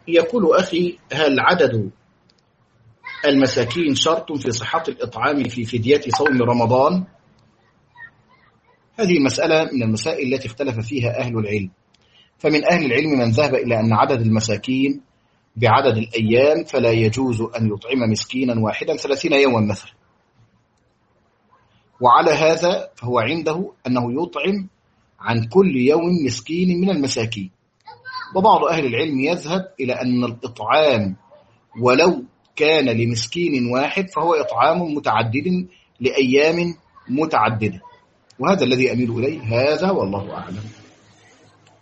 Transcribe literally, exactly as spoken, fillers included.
يقول أخي: هل عدد المساكين شرط في صحة الإطعام في فدية صوم رمضان؟ هذه مسألة من المسائل التي اختلف فيها أهل العلم، فمن أهل العلم من ذهب إلى أن عدد المساكين بعدد الأيام، فلا يجوز أن يطعم مسكينا واحدا ثلاثين يوما مثلا، وعلى هذا فهو عنده أنه يطعم عن كل يوم مسكين من المساكين. وبعض أهل العلم يذهب إلى أن الإطعام ولو كان لمسكين واحد فهو إطعام متعدد لأيام متعددة، وهذا الذي أميل إليه، هذا والله أعلم.